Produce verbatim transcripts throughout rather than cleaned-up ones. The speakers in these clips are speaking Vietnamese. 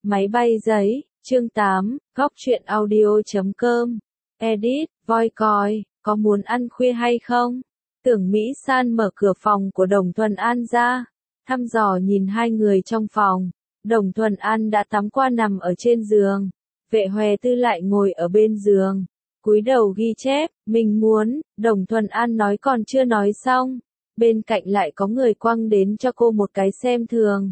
Máy bay giấy, chương tám, góc truyện audio chấm com. Edit, voi coi, có muốn ăn khuya hay không? Tưởng Mỹ San mở cửa phòng của Đồng Thuần An ra, thăm dò nhìn hai người trong phòng. Đồng Thuần An đã tắm qua nằm ở trên giường. Vệ Hòe Tư lại ngồi ở bên giường, cúi đầu ghi chép, mình muốn, Đồng Thuần An nói còn chưa nói xong. Bên cạnh lại có người quăng đến cho cô một cái xem thường.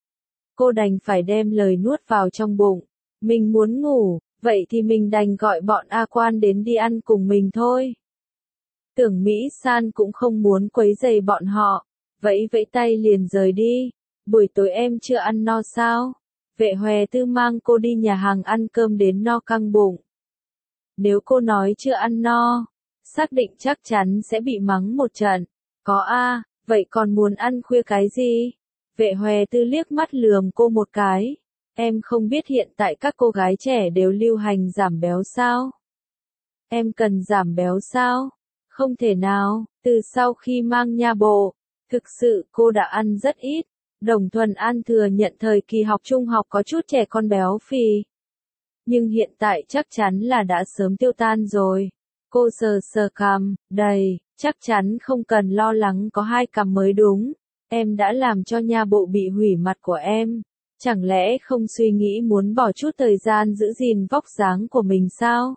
Cô đành phải đem lời nuốt vào trong bụng. Mình muốn ngủ, vậy thì mình đành gọi bọn A Quan đến đi ăn cùng mình thôi. Tưởng Mỹ San cũng không muốn quấy rầy bọn họ, vẫy vẫy tay liền rời đi. Buổi tối em chưa ăn no sao? Vệ Hòe Tư mang cô đi nhà hàng ăn cơm đến no căng bụng. Nếu cô nói chưa ăn no, xác định chắc chắn sẽ bị mắng một trận. Có a, vậy còn muốn ăn khuya cái gì? Vệ Hòe Tư liếc mắt lườm cô một cái. Em không biết hiện tại các cô gái trẻ đều lưu hành giảm béo sao? Em cần giảm béo sao? Không thể nào, từ sau khi mang nha bộ, thực sự cô đã ăn rất ít. Đồng Thuần An thừa nhận thời kỳ học trung học có chút trẻ con béo phì. Nhưng hiện tại chắc chắn là đã sớm tiêu tan rồi. Cô sờ sờ cằm, đầy, chắc chắn không cần lo lắng có hai cằm mới đúng. Em đã làm cho nha bộ bị hủy mặt của em. Chẳng lẽ không suy nghĩ muốn bỏ chút thời gian giữ gìn vóc dáng của mình sao?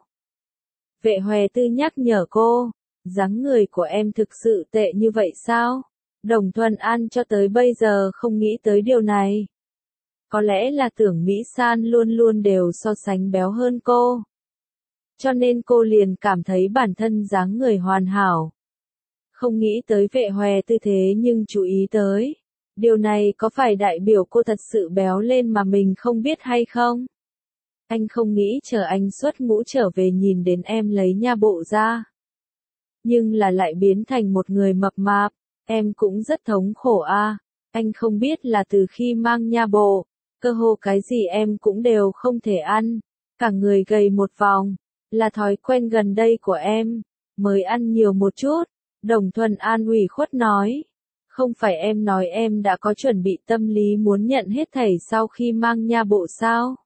Vệ Hòe Tư nhắc nhở cô, dáng người của em thực sự tệ như vậy sao? Đồng Thuần An cho tới bây giờ không nghĩ tới điều này. Có lẽ là Tưởng Mỹ San luôn luôn đều so sánh béo hơn cô. Cho nên cô liền cảm thấy bản thân dáng người hoàn hảo. Không nghĩ tới Vệ Hòe Tư thế nhưng chú ý tới. Điều này có phải đại biểu cô thật sự béo lên mà mình không biết hay không? Anh không nghĩ chờ anh xuất ngũ trở về nhìn đến em lấy nha bộ ra. Nhưng là lại biến thành một người mập mạp, em cũng rất thống khổ a. À. Anh không biết là từ khi mang nha bộ, cơ hồ cái gì em cũng đều không thể ăn, cả người gầy một vòng, là thói quen gần đây của em, mới ăn nhiều một chút. Đồng Thuần An ủy khuất nói. Không phải em nói em đã có chuẩn bị tâm lý muốn nhận hết thảy sau khi mang nha bộ sao?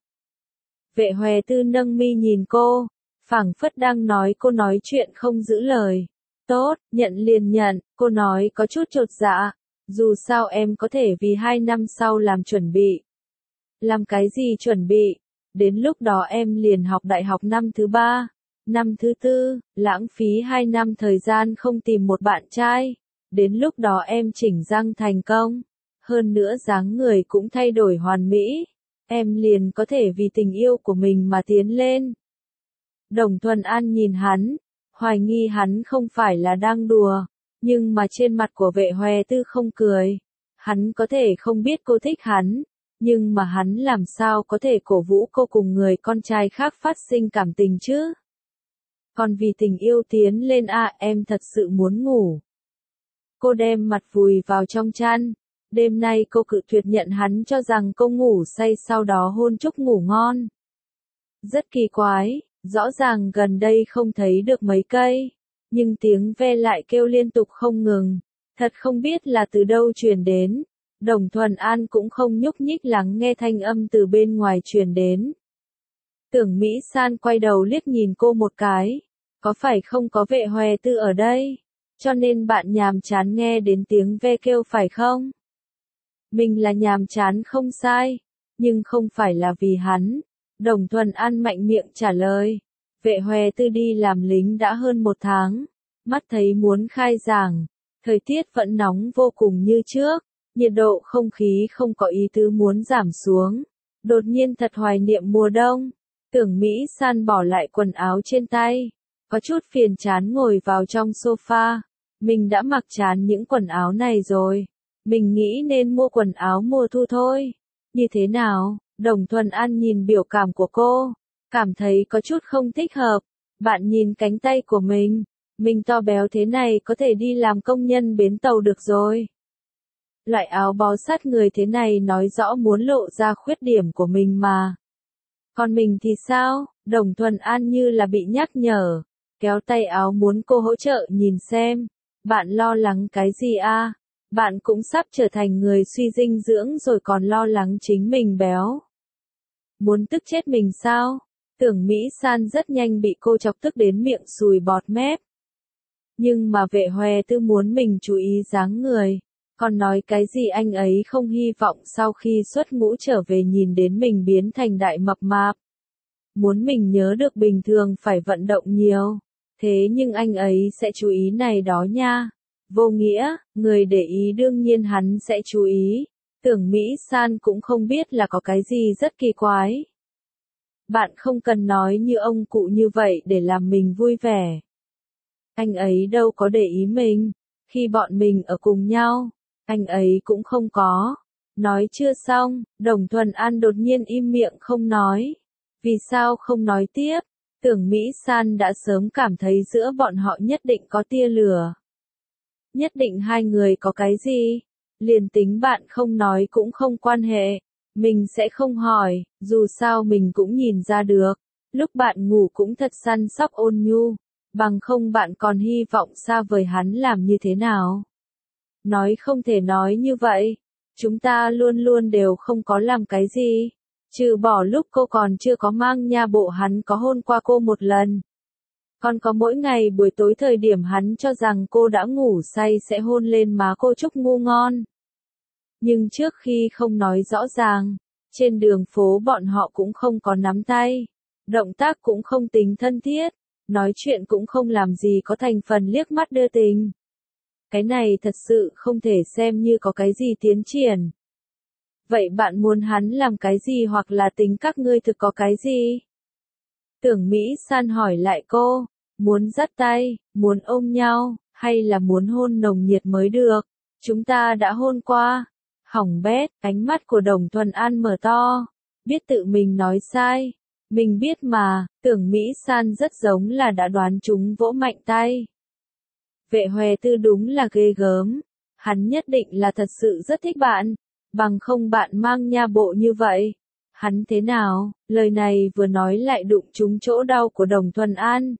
Vệ Hòe Tư nâng mi nhìn cô, phảng phất đang nói cô nói chuyện không giữ lời. Tốt, nhận liền nhận, cô nói có chút chột dạ. Dù sao em có thể vì hai năm sau làm chuẩn bị. Làm cái gì chuẩn bị? Đến lúc đó em liền học đại học năm thứ ba, năm thứ tư, lãng phí hai năm thời gian không tìm một bạn trai. Đến lúc đó em chỉnh răng thành công, hơn nữa dáng người cũng thay đổi hoàn mỹ, em liền có thể vì tình yêu của mình mà tiến lên. Đồng Thuần An nhìn hắn, hoài nghi hắn không phải là đang đùa, nhưng mà trên mặt của Vệ Hòe Tư không cười. Hắn có thể không biết cô thích hắn, nhưng mà hắn làm sao có thể cổ vũ cô cùng người con trai khác phát sinh cảm tình chứ? Còn vì tình yêu tiến lên à, em thật sự muốn ngủ. Cô đem mặt vùi vào trong chăn. Đêm nay cô cự tuyệt nhận hắn cho rằng cô ngủ say sau đó hôn chúc ngủ ngon. Rất kỳ quái, rõ ràng gần đây không thấy được mấy cây, nhưng tiếng ve lại kêu liên tục không ngừng. Thật không biết là từ đâu truyền đến. Đồng Thuần An cũng không nhúc nhích lắng nghe thanh âm từ bên ngoài truyền đến. Tưởng Mỹ San quay đầu liếc nhìn cô một cái. Có phải không có Vệ Hòe Tư ở đây? Cho nên bạn nhàm chán nghe đến tiếng ve kêu phải không? Mình là nhàm chán không sai, nhưng không phải là vì hắn. Đồng Thuần An mạnh miệng trả lời. Vệ Hòe Tư đi làm lính đã hơn một tháng, mắt thấy muốn khai giảng, thời tiết vẫn nóng vô cùng như trước, nhiệt độ không khí không có ý tứ muốn giảm xuống. Đột nhiên thật hoài niệm mùa đông. Tưởng Mỹ San bỏ lại quần áo trên tay, có chút phiền chán ngồi vào trong sofa. Mình đã mặc chán những quần áo này rồi. Mình nghĩ nên mua quần áo mùa thu thôi. Như thế nào? Đồng Thuần An nhìn biểu cảm của cô, cảm thấy có chút không thích hợp. Bạn nhìn cánh tay của mình. Mình to béo thế này có thể đi làm công nhân bến tàu được rồi. Loại áo bó sát người thế này nói rõ muốn lộ ra khuyết điểm của mình mà. Còn mình thì sao? Đồng Thuần An như là bị nhắc nhở, kéo tay áo muốn cô hỗ trợ nhìn xem. Bạn lo lắng cái gì a? Bạn cũng sắp trở thành người suy dinh dưỡng rồi còn lo lắng chính mình béo. Muốn tức chết mình sao? Tưởng Mỹ San rất nhanh bị cô chọc tức đến miệng sùi bọt mép. Nhưng mà Vệ Hoè Tư muốn mình chú ý dáng người. Còn nói cái gì anh ấy không hy vọng sau khi xuất ngũ trở về nhìn đến mình biến thành đại mập mạp. Muốn mình nhớ được bình thường phải vận động nhiều. Thế nhưng anh ấy sẽ chú ý này đó nha. Vô nghĩa, người để ý đương nhiên hắn sẽ chú ý. Tưởng Mỹ San cũng không biết là có cái gì rất kỳ quái. Bạn không cần nói như ông cụ như vậy để làm mình vui vẻ. Anh ấy đâu có để ý mình. Khi bọn mình ở cùng nhau, anh ấy cũng không có. Nói chưa xong, Đồng Thuần An đột nhiên im miệng không nói. Vì sao không nói tiếp? Tưởng Mỹ San đã sớm cảm thấy giữa bọn họ nhất định có tia lửa. Nhất định hai người có cái gì? Liền tính bạn không nói cũng không quan hệ. Mình sẽ không hỏi, dù sao mình cũng nhìn ra được. Lúc bạn ngủ cũng thật săn sóc ôn nhu. Bằng không bạn còn hy vọng xa vời hắn làm như thế nào? Nói không thể nói như vậy. Chúng ta luôn luôn đều không có làm cái gì. Trừ bỏ lúc cô còn chưa có mang nha bộ hắn có hôn qua cô một lần. Còn có mỗi ngày buổi tối thời điểm hắn cho rằng cô đã ngủ say sẽ hôn lên má cô chúc ngu ngon. Nhưng trước khi không nói rõ ràng, trên đường phố bọn họ cũng không có nắm tay. Động tác cũng không tính thân thiết. Nói chuyện cũng không làm gì có thành phần liếc mắt đưa tình. Cái này thật sự không thể xem như có cái gì tiến triển. Vậy bạn muốn hắn làm cái gì hoặc là tính các ngươi thực có cái gì? Tưởng Mỹ San hỏi lại cô, muốn dắt tay, muốn ôm nhau, hay là muốn hôn nồng nhiệt mới được? Chúng ta đã hôn qua. Hỏng bét, ánh mắt của Đồng Thuần An mở to, biết tự mình nói sai. Mình biết mà, Tưởng Mỹ San rất giống là đã đoán chúng vỗ mạnh tay. Vệ Hoè Tư đúng là ghê gớm. Hắn nhất định là thật sự rất thích bạn. Bằng không bạn mang nha bộ như vậy. Hắn thế nào? Lời này vừa nói lại đụng trúng chỗ đau của Đồng Thuần An.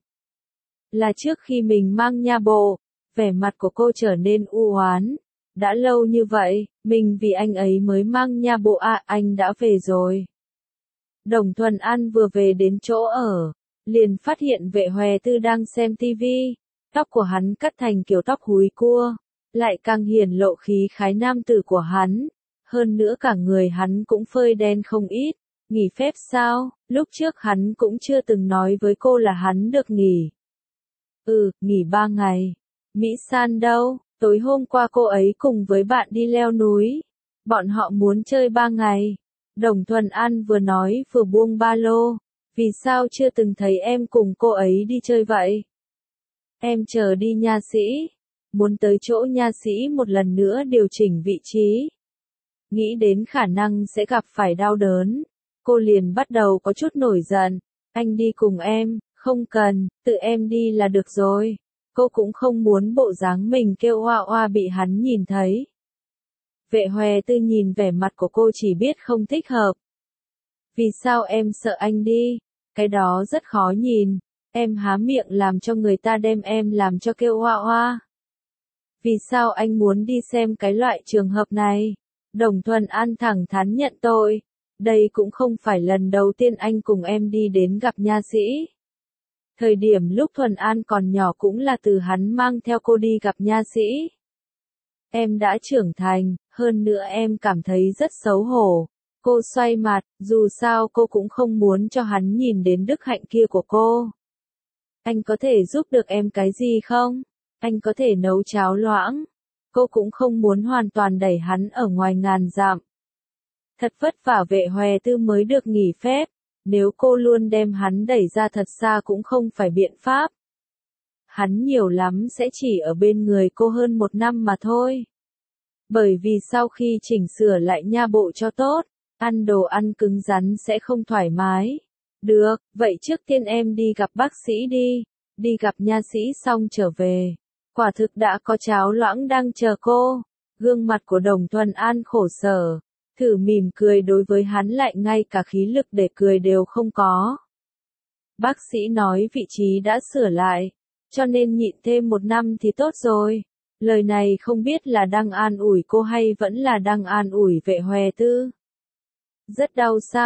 Là trước khi mình mang nha bộ, vẻ mặt của cô trở nên u oán. Đã lâu như vậy, mình vì anh ấy mới mang nha bộ à, anh đã về rồi. Đồng Thuần An vừa về đến chỗ ở, liền phát hiện Vệ Hoè Tư đang xem tivi. Tóc của hắn cắt thành kiểu tóc húi cua, lại càng hiển lộ khí khái nam tử của hắn. Hơn nữa cả người hắn cũng phơi đen không ít. Nghỉ phép sao? Lúc trước hắn cũng chưa từng nói với cô là hắn được nghỉ. Ừ, nghỉ ba ngày. Mỹ San đâu? Tối hôm qua cô ấy cùng với bạn đi leo núi. Bọn họ muốn chơi ba ngày. Đồng Thuần An vừa nói vừa buông ba lô. Vì sao chưa từng thấy em cùng cô ấy đi chơi vậy? Em chờ đi nha sĩ. Muốn tới chỗ nha sĩ một lần nữa điều chỉnh vị trí. Nghĩ đến khả năng sẽ gặp phải đau đớn. Cô liền bắt đầu có chút nổi giận. Anh đi cùng em, không cần, tự em đi là được rồi. Cô cũng không muốn bộ dáng mình kêu oa oa bị hắn nhìn thấy. Vệ Hoè Tư nhìn vẻ mặt của cô chỉ biết không thích hợp. Vì sao em sợ anh đi? Cái đó rất khó nhìn. Em há miệng làm cho người ta đem em làm cho kêu oa oa. Vì sao anh muốn đi xem cái loại trường hợp này? Đồng Thuần An thẳng thắn nhận tội. Đây cũng không phải lần đầu tiên anh cùng em đi đến gặp nha sĩ. Thời điểm lúc Thuần An còn nhỏ cũng là từ hắn mang theo cô đi gặp nha sĩ. Em đã trưởng thành, hơn nữa em cảm thấy rất xấu hổ. Cô xoay mặt, dù sao cô cũng không muốn cho hắn nhìn đến đức hạnh kia của cô. Anh có thể giúp được em cái gì không? Anh có thể nấu cháo loãng. Cô cũng không muốn hoàn toàn đẩy hắn ở ngoài ngàn dặm. Thật vất vả Vệ Hoè Tư mới được nghỉ phép. Nếu cô luôn đem hắn đẩy ra thật xa cũng không phải biện pháp. Hắn nhiều lắm sẽ chỉ ở bên người cô hơn một năm mà thôi. Bởi vì sau khi chỉnh sửa lại nha bộ cho tốt, ăn đồ ăn cứng rắn sẽ không thoải mái. Được, vậy trước tiên em đi gặp bác sĩ đi. Đi gặp nha sĩ xong trở về. Quả thực đã có cháo loãng đang chờ cô. Gương mặt của Đồng Thuần An khổ sở. Thử mỉm cười đối với hắn lại ngay cả khí lực để cười đều không có. Bác sĩ nói vị trí đã sửa lại. Cho nên nhịn thêm một năm thì tốt rồi. Lời này không biết là đang an ủi cô hay vẫn là đang an ủi Vệ Hoè Tư. Rất đau sao?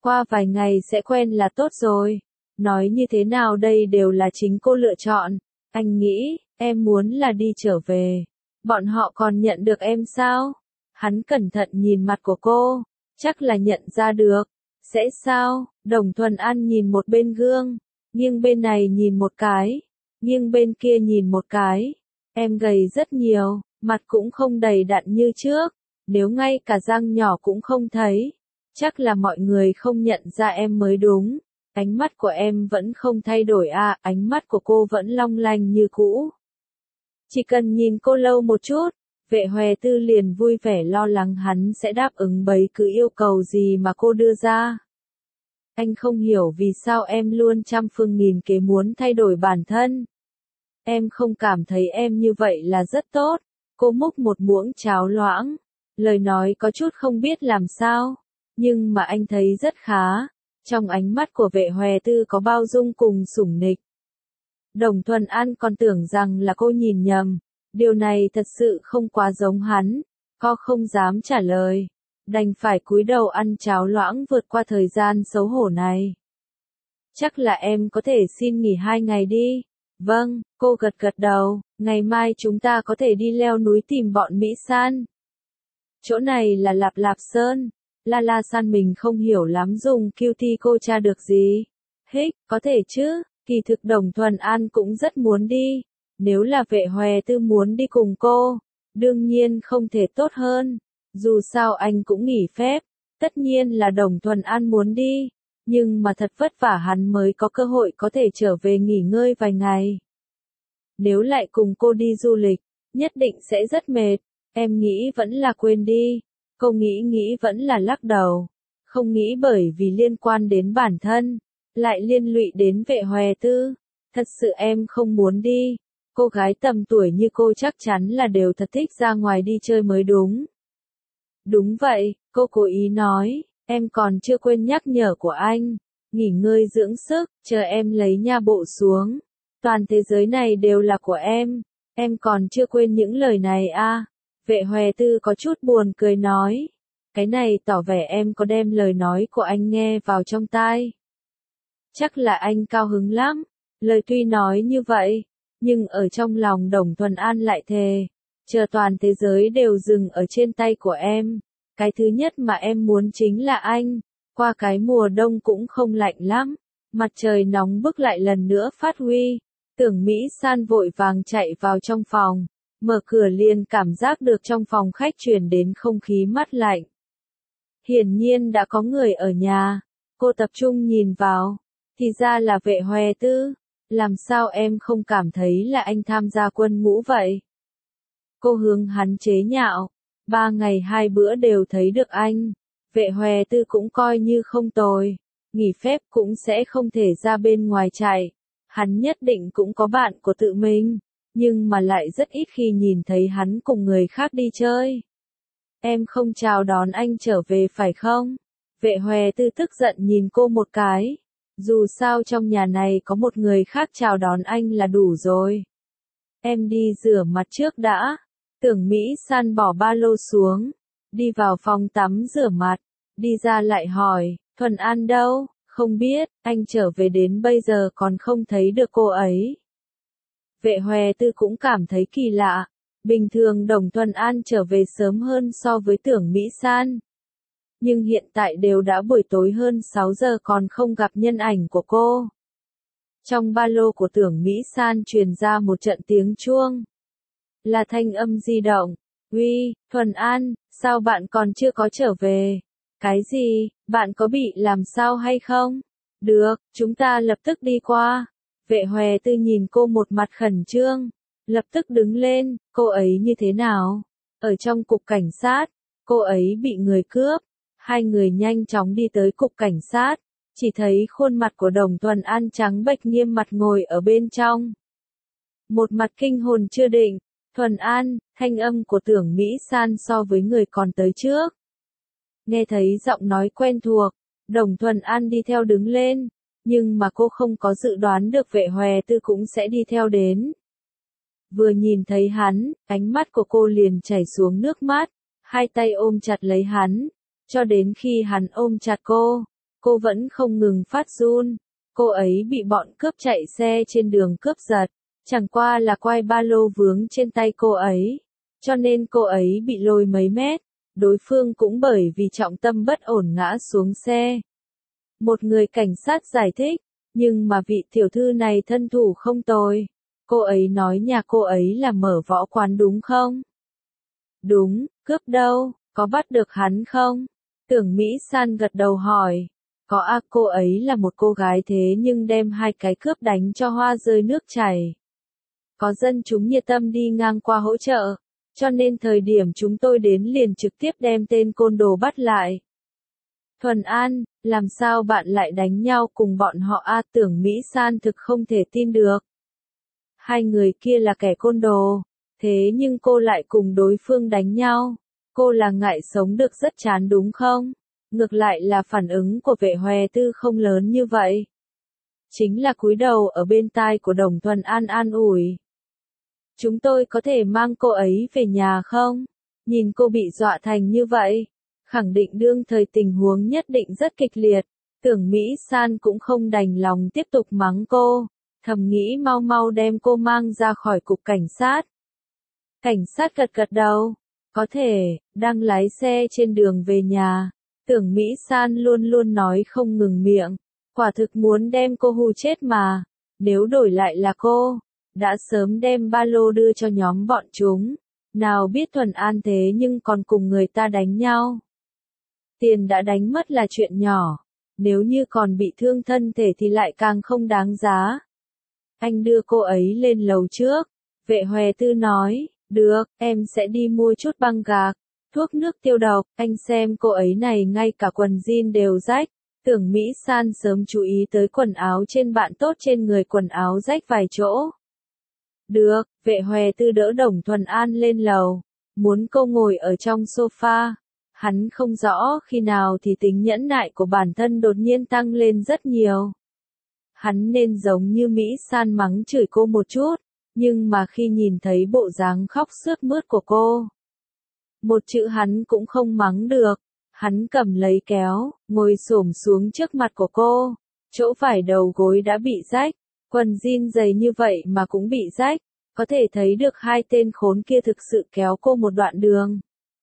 Qua vài ngày sẽ quen là tốt rồi. Nói như thế nào đây đều là chính cô lựa chọn. Anh nghĩ, em muốn là đi trở về. Bọn họ còn nhận được em sao? Hắn cẩn thận nhìn mặt của cô. Chắc là nhận ra được. Sẽ sao? Đồng Thuần An nhìn một bên gương. Nghiêng bên này nhìn một cái. Nghiêng bên kia nhìn một cái. Em gầy rất nhiều. Mặt cũng không đầy đặn như trước. Nếu ngay cả răng nhỏ cũng không thấy. Chắc là mọi người không nhận ra em mới đúng. Ánh mắt của em vẫn không thay đổi à, ánh mắt của cô vẫn long lanh như cũ. Chỉ cần nhìn cô lâu một chút, Vệ Hoè Tư liền vui vẻ lo lắng hắn sẽ đáp ứng bất cứ yêu cầu gì mà cô đưa ra. Anh không hiểu vì sao em luôn trăm phương nghìn kế muốn thay đổi bản thân. Em không cảm thấy em như vậy là rất tốt. Cô múc một muỗng cháo loãng. Lời nói có chút không biết làm sao. Nhưng mà anh thấy rất khá. Trong ánh mắt của Vệ Hoè Tư có bao dung cùng sủng nịch. Đồng Thuần An còn tưởng rằng là cô nhìn nhầm. Điều này thật sự không quá giống hắn. Cô không dám trả lời. Đành phải cúi đầu ăn cháo loãng vượt qua thời gian xấu hổ này. Chắc là em có thể xin nghỉ hai ngày đi. Vâng, cô gật gật đầu. Ngày mai chúng ta có thể đi leo núi tìm bọn Mỹ San. Chỗ này là Lạp Lạp Sơn. La La San mình không hiểu lắm dùng quy tê cô tra được gì. Hích, có thể chứ, kỳ thực Đồng Thuần An cũng rất muốn đi. Nếu là Vệ Hoè Tư muốn đi cùng cô, đương nhiên không thể tốt hơn. Dù sao anh cũng nghỉ phép, tất nhiên là Đồng Thuần An muốn đi. Nhưng mà thật vất vả hắn mới có cơ hội có thể trở về nghỉ ngơi vài ngày. Nếu lại cùng cô đi du lịch, nhất định sẽ rất mệt. Em nghĩ vẫn là quên đi. Cô nghĩ nghĩ vẫn là lắc đầu. Không nghĩ bởi vì liên quan đến bản thân, lại liên lụy đến Vệ Hoè Tư. Thật sự em không muốn đi. Cô gái tầm tuổi như cô chắc chắn là đều thật thích ra ngoài đi chơi mới đúng. Đúng vậy, cô cố ý nói, em còn chưa quên nhắc nhở của anh. Nghỉ ngơi dưỡng sức, chờ em lấy nha bộ xuống. Toàn thế giới này đều là của em. Em còn chưa quên những lời này à. Vệ Hoè Tư có chút buồn cười nói. Cái này tỏ vẻ em có đem lời nói của anh nghe vào trong tai. Chắc là anh cao hứng lắm. Lời tuy nói như vậy, nhưng ở trong lòng Đồng Thuần An lại thề. Chờ toàn thế giới đều dừng ở trên tay của em. Cái thứ nhất mà em muốn chính là anh. Qua cái mùa đông cũng không lạnh lắm. Mặt trời nóng bức lại lần nữa phát huy. Tưởng Mỹ San vội vàng chạy vào trong phòng. Mở cửa liền cảm giác được trong phòng khách truyền đến không khí mát lạnh. Hiển nhiên đã có người ở nhà. Cô tập trung nhìn vào. Thì ra là Vệ Hoè Tư. Làm sao em không cảm thấy là anh tham gia quân ngũ vậy? Cô hướng hắn chế nhạo. Ba ngày hai bữa đều thấy được anh. Vệ Hoè Tư cũng coi như không tồi. Nghỉ phép cũng sẽ không thể ra bên ngoài chạy. Hắn nhất định cũng có bạn của tự mình. Nhưng mà lại rất ít khi nhìn thấy hắn cùng người khác đi chơi. Em không chào đón anh trở về phải không? Vệ Hoè Tư tức giận nhìn cô một cái. Dù sao trong nhà này có một người khác chào đón anh là đủ rồi. Em đi rửa mặt trước đã. Tưởng Mỹ San bỏ ba lô xuống. Đi vào phòng tắm rửa mặt. Đi ra lại hỏi, Thuần An đâu? Không biết, anh trở về đến bây giờ còn không thấy được cô ấy. Vệ Hoè Tư cũng cảm thấy kỳ lạ. Bình thường Đồng Thuần An trở về sớm hơn so với Tưởng Mỹ San. Nhưng hiện tại đều đã buổi tối hơn sáu giờ còn không gặp nhân ảnh của cô. Trong ba lô của Tưởng Mỹ San truyền ra một trận tiếng chuông. Là thanh âm di động. Uy, Thuần An, sao bạn còn chưa có trở về? Cái gì, bạn có bị làm sao hay không? Được, chúng ta lập tức đi qua. Vệ Hoè Tư nhìn cô một mặt khẩn trương. Lập tức đứng lên, cô ấy như thế nào? Ở trong cục cảnh sát, cô ấy bị người cướp. Hai người nhanh chóng đi tới cục cảnh sát. Chỉ thấy khuôn mặt của Đồng Thuần An trắng bệch nghiêm mặt ngồi ở bên trong. Một mặt kinh hồn chưa định. Thuần An, thanh âm của Tưởng Mỹ San so với người còn tới trước. Nghe thấy giọng nói quen thuộc, Đồng Thuần An đi theo đứng lên. Nhưng mà cô không có dự đoán được Vệ Hoè Tư cũng sẽ đi theo đến. Vừa nhìn thấy hắn, ánh mắt của cô liền chảy xuống nước mắt. Hai tay ôm chặt lấy hắn. Cho đến khi hắn ôm chặt cô, cô vẫn không ngừng phát run. Cô ấy bị bọn cướp chạy xe trên đường cướp giật, chẳng qua là quai ba lô vướng trên tay cô ấy, cho nên cô ấy bị lôi mấy mét, đối phương cũng bởi vì trọng tâm bất ổn ngã xuống xe. Một người cảnh sát giải thích, nhưng mà vị tiểu thư này thân thủ không tồi. Cô ấy nói nhà cô ấy là mở võ quán đúng không? Đúng, cướp đâu, có bắt được hắn không? Tưởng Mỹ San gật đầu hỏi. Có à, cô ấy là một cô gái thế nhưng đem hai cái cướp đánh cho hoa rơi nước chảy. Có dân chúng nhiệt tâm đi ngang qua hỗ trợ, cho nên thời điểm chúng tôi đến liền trực tiếp đem tên côn đồ bắt lại. Thuần An, làm sao bạn lại đánh nhau cùng bọn họ a? Tưởng Mỹ San thực không thể tin được. Hai người kia là kẻ côn đồ, thế nhưng cô lại cùng đối phương đánh nhau. Cô là ngại sống được rất chán đúng không? Ngược lại là phản ứng của vệ hòe tư không lớn như vậy. Chính là cúi đầu ở bên tai của Đồng Thuần An an ủi. Chúng tôi có thể mang cô ấy về nhà không? Nhìn cô bị dọa thành như vậy, khẳng định đương thời tình huống nhất định rất kịch liệt. Tưởng Mỹ San cũng không đành lòng tiếp tục mắng cô, thầm nghĩ mau mau đem cô mang ra khỏi cục cảnh sát. Cảnh sát gật gật đầu, có thể, đang lái xe trên đường về nhà. Tưởng Mỹ San luôn luôn nói không ngừng miệng, quả thực muốn đem cô hù chết mà. Nếu đổi lại là cô, đã sớm đem ba lô đưa cho nhóm bọn chúng. Nào biết Thuần An thế nhưng còn cùng người ta đánh nhau. Tiền đã đánh mất là chuyện nhỏ, nếu như còn bị thương thân thể thì lại càng không đáng giá. Anh đưa cô ấy lên lầu trước, vệ hòe tư nói, được, em sẽ đi mua chút băng gạc, thuốc nước tiêu độc, anh xem cô ấy này ngay cả quần jean đều rách. Tưởng Mỹ San sớm chú ý tới quần áo trên bạn tốt trên người quần áo rách vài chỗ. Được, vệ hòe tư đỡ Đồng Thuần An lên lầu, muốn cô ngồi ở trong sofa. Hắn không rõ khi nào thì tính nhẫn nại của bản thân đột nhiên tăng lên rất nhiều. Hắn nên giống như Mỹ San mắng chửi cô một chút, nhưng mà khi nhìn thấy bộ dáng khóc sướt mướt của cô, một chữ hắn cũng không mắng được. Hắn cầm lấy kéo, ngồi xổm xuống trước mặt của cô, chỗ phải đầu gối đã bị rách, quần jean dày như vậy mà cũng bị rách, có thể thấy được hai tên khốn kia thực sự kéo cô một đoạn đường.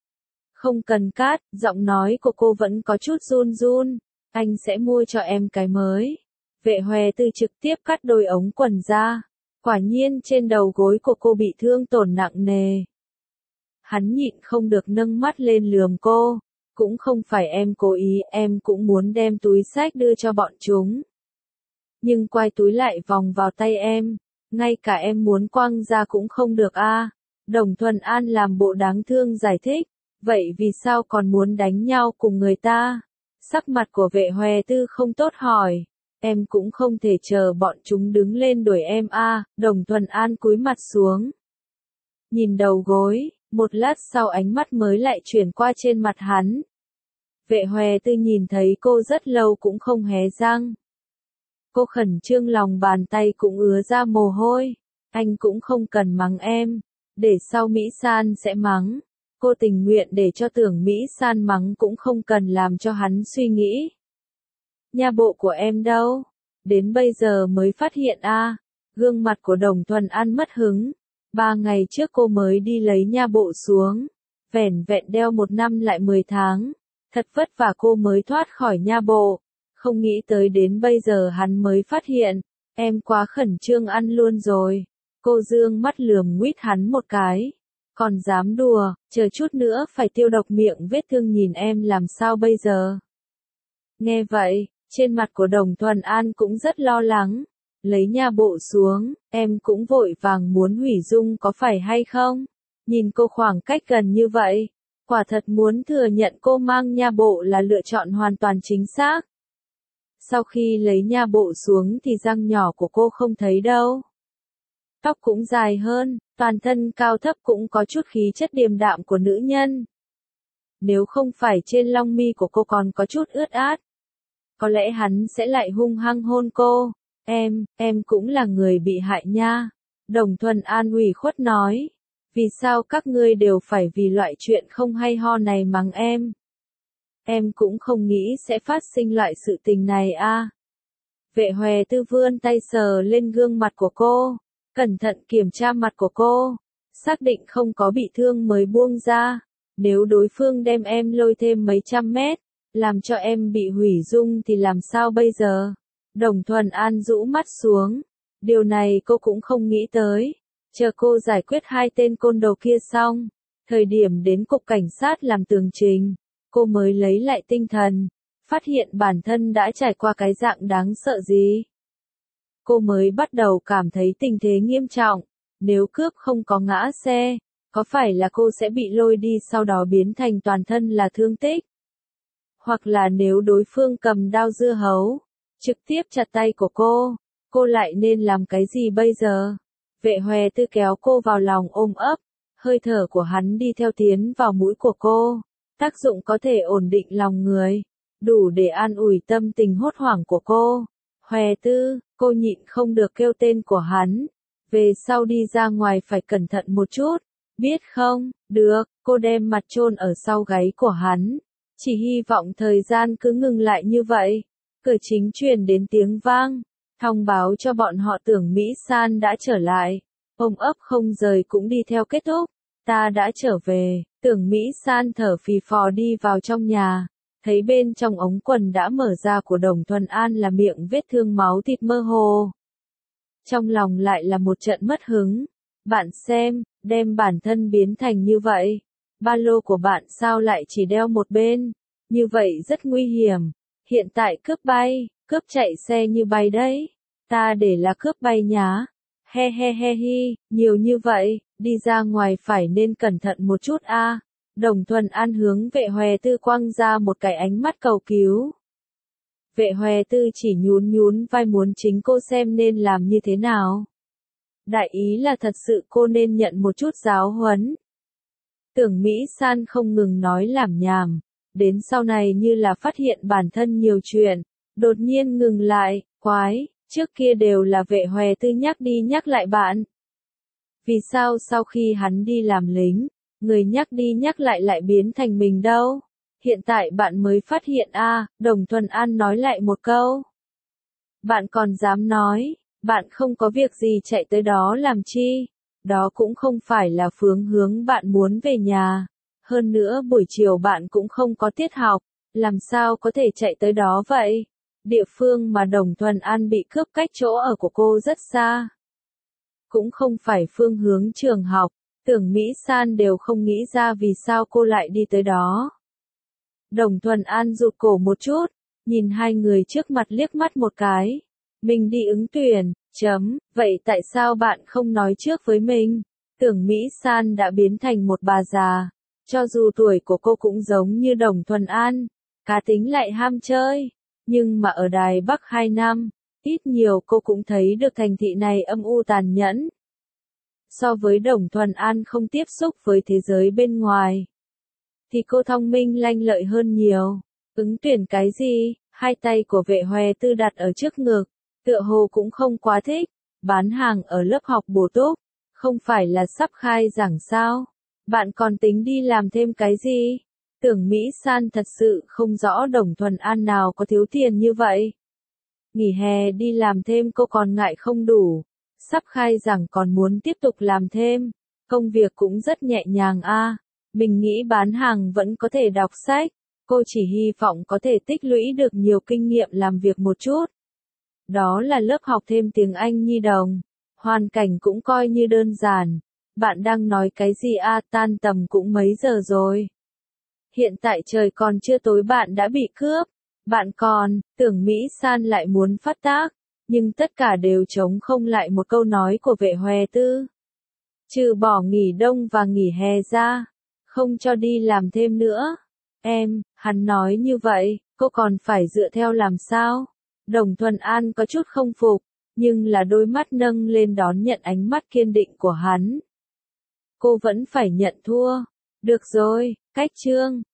Không cần cát, giọng nói của cô vẫn có chút run run, anh sẽ mua cho em cái mới. Vệ hòe tư trực tiếp cắt đôi ống quần ra, quả nhiên trên đầu gối của cô bị thương tổn nặng nề. Hắn nhịn không được nâng mắt lên lườm cô, cũng không phải em cố ý, em cũng muốn đem túi xách đưa cho bọn chúng. Nhưng quay túi lại vòng vào tay em, ngay cả em muốn quăng ra cũng không được a. Đồng Thuần An làm bộ đáng thương giải thích, vậy vì sao còn muốn đánh nhau cùng người ta? Sắc mặt của vệ hòe tư không tốt hỏi, em cũng không thể chờ bọn chúng đứng lên đuổi em a. Đồng Thuần An cúi mặt xuống, nhìn đầu gối, một lát sau ánh mắt mới lại chuyển qua trên mặt hắn. Vệ hòe tư nhìn thấy cô rất lâu cũng không hé răng. Cô khẩn trương lòng bàn tay cũng ứa ra mồ hôi. Anh cũng không cần mắng em, để sau Mỹ San sẽ mắng. Cô tình nguyện để cho Tưởng Mỹ San mắng cũng không cần làm cho hắn suy nghĩ. Nha bộ của em đâu? Đến bây giờ mới phát hiện a. À. Gương mặt của Đồng Thuần An mất hứng. Ba ngày trước cô mới đi lấy nha bộ xuống. Vẻn vẹn đeo một năm lại mười tháng. Thật vất vả cô mới thoát khỏi nha bộ. Không nghĩ tới đến bây giờ hắn mới phát hiện. Em quá khẩn trương ăn luôn rồi. Cô dương mắt lườm nguyết hắn một cái. Còn dám đùa, chờ chút nữa phải tiêu độc miệng vết thương nhìn em làm sao bây giờ. Nghe vậy, trên mặt của Đồng Thuần An cũng rất lo lắng. Lấy nha bộ xuống, em cũng vội vàng muốn hủy dung có phải hay không? Nhìn cô khoảng cách gần như vậy, quả thật muốn thừa nhận cô mang nha bộ là lựa chọn hoàn toàn chính xác. Sau khi lấy nha bộ xuống thì răng nhỏ của cô không thấy đâu. Tóc cũng dài hơn, toàn thân cao thấp cũng có chút khí chất điềm đạm của nữ nhân. Nếu không phải trên lông mi của cô còn có chút ướt át, có lẽ hắn sẽ lại hung hăng hôn cô. Em, em cũng là người bị hại nha. Đồng Thuần An ủy khuất nói. Vì sao các ngươi đều phải vì loại chuyện không hay ho này mắng em? Em cũng không nghĩ sẽ phát sinh loại sự tình này a. Vệ Hòe Tư vươn tay sờ lên gương mặt của cô, cẩn thận kiểm tra mặt của cô, xác định không có bị thương mới buông ra. Nếu đối phương đem em lôi thêm mấy trăm mét, làm cho em bị hủy dung thì làm sao bây giờ? Đồng Thuần An rũ mắt xuống. Điều này cô cũng không nghĩ tới. Chờ cô giải quyết hai tên côn đồ kia xong, thời điểm đến cục cảnh sát làm tường trình, cô mới lấy lại tinh thần, phát hiện bản thân đã trải qua cái dạng đáng sợ gì. Cô mới bắt đầu cảm thấy tình thế nghiêm trọng, nếu cướp không có ngã xe, có phải là cô sẽ bị lôi đi sau đó biến thành toàn thân là thương tích? Hoặc là nếu đối phương cầm đao dưa hấu, trực tiếp chặt tay của cô, cô lại nên làm cái gì bây giờ? Vệ Hòe Tư kéo cô vào lòng ôm ấp, hơi thở của hắn đi theo tiến vào mũi của cô, tác dụng có thể ổn định lòng người, đủ để an ủi tâm tình hốt hoảng của cô. Hòe Tư, cô nhịn không được kêu tên của hắn, về sau đi ra ngoài phải cẩn thận một chút, biết không? Được, cô đem mặt chôn ở sau gáy của hắn, chỉ hy vọng thời gian cứ ngừng lại như vậy. Cửa chính truyền đến tiếng vang, thông báo cho bọn họ Tưởng Mỹ San đã trở lại. Ôm ấp không rời cũng đi theo kết thúc. Ta đã trở về. Tưởng Mỹ San thở phì phò đi vào trong nhà, thấy bên trong ống quần đã mở ra của Đồng Thuần An là miệng vết thương máu thịt mơ hồ. Trong lòng lại là một trận mất hứng. Bạn xem, đem bản thân biến thành như vậy. Ba lô của bạn sao lại chỉ đeo một bên? Như vậy rất nguy hiểm. Hiện tại cướp bay, cướp chạy xe như bay đấy. Ta để là cướp bay nhá. He he he hi, nhiều như vậy, đi ra ngoài phải nên cẩn thận một chút a. Đồng Thuần An hướng Vệ Hòe Tư quăng ra một cái ánh mắt cầu cứu. Vệ Hòe Tư chỉ nhún nhún vai muốn chính cô xem nên làm như thế nào. Đại ý là thật sự cô nên nhận một chút giáo huấn. Tưởng Mỹ San không ngừng nói lảm nhảm, đến sau này như là phát hiện bản thân nhiều chuyện, đột nhiên ngừng lại, quái, trước kia đều là Vệ Hòe Tư nhắc đi nhắc lại bạn. Vì sao sau khi hắn đi làm lính, người nhắc đi nhắc lại lại biến thành mình đâu? Hiện tại bạn mới phát hiện a. À, Đồng Thuần An nói lại một câu. Bạn còn dám nói, bạn không có việc gì chạy tới đó làm chi? Đó cũng không phải là phương hướng bạn muốn về nhà. Hơn nữa buổi chiều bạn cũng không có tiết học, làm sao có thể chạy tới đó vậy? Địa phương mà Đồng Thuần An bị cướp cách chỗ ở của cô rất xa. Cũng không phải phương hướng trường học, Tưởng Mỹ San đều không nghĩ ra vì sao cô lại đi tới đó. Đồng Thuần An rụt cổ một chút, nhìn hai người trước mặt liếc mắt một cái. Mình đi ứng tuyển, chấm, vậy tại sao bạn không nói trước với mình? Tưởng Mỹ San đã biến thành một bà già, cho dù tuổi của cô cũng giống như Đồng Thuần An, cá tính lại ham chơi, nhưng mà ở Đài Bắc hai năm, ít nhiều cô cũng thấy được thành thị này âm u tàn nhẫn. So với Đồng Thuần An không tiếp xúc với thế giới bên ngoài, thì cô thông minh lanh lợi hơn nhiều. Ứng tuyển cái gì? Hai tay của Vệ Hòe Tư đặt ở trước ngực, tựa hồ cũng không quá thích. Bán hàng ở lớp học bổ túc, không phải là sắp khai giảng sao? Bạn còn tính đi làm thêm cái gì? Tưởng Mỹ San thật sự không rõ Đồng Thuần An nào có thiếu tiền như vậy. Nghỉ hè đi làm thêm cô còn ngại không đủ, sắp khai giảng còn muốn tiếp tục làm thêm. Công việc cũng rất nhẹ nhàng a. À. Mình nghĩ bán hàng vẫn có thể đọc sách, cô chỉ hy vọng có thể tích lũy được nhiều kinh nghiệm làm việc một chút. Đó là lớp học thêm tiếng Anh nhi đồng, hoàn cảnh cũng coi như đơn giản. Bạn đang nói cái gì a? À, tan tầm cũng mấy giờ rồi. Hiện tại trời còn chưa tối bạn đã bị cướp. Bạn còn, Tưởng Mỹ San lại muốn phát tác, nhưng tất cả đều chống không lại một câu nói của Vệ Hòe Tư. Trừ bỏ nghỉ đông và nghỉ hè ra, không cho đi làm thêm nữa. Em, hắn nói như vậy, cô còn phải dựa theo làm sao? Đồng Thuần An có chút không phục, nhưng là đôi mắt nâng lên đón nhận ánh mắt kiên định của hắn. Cô vẫn phải nhận thua. Được rồi, cách chương.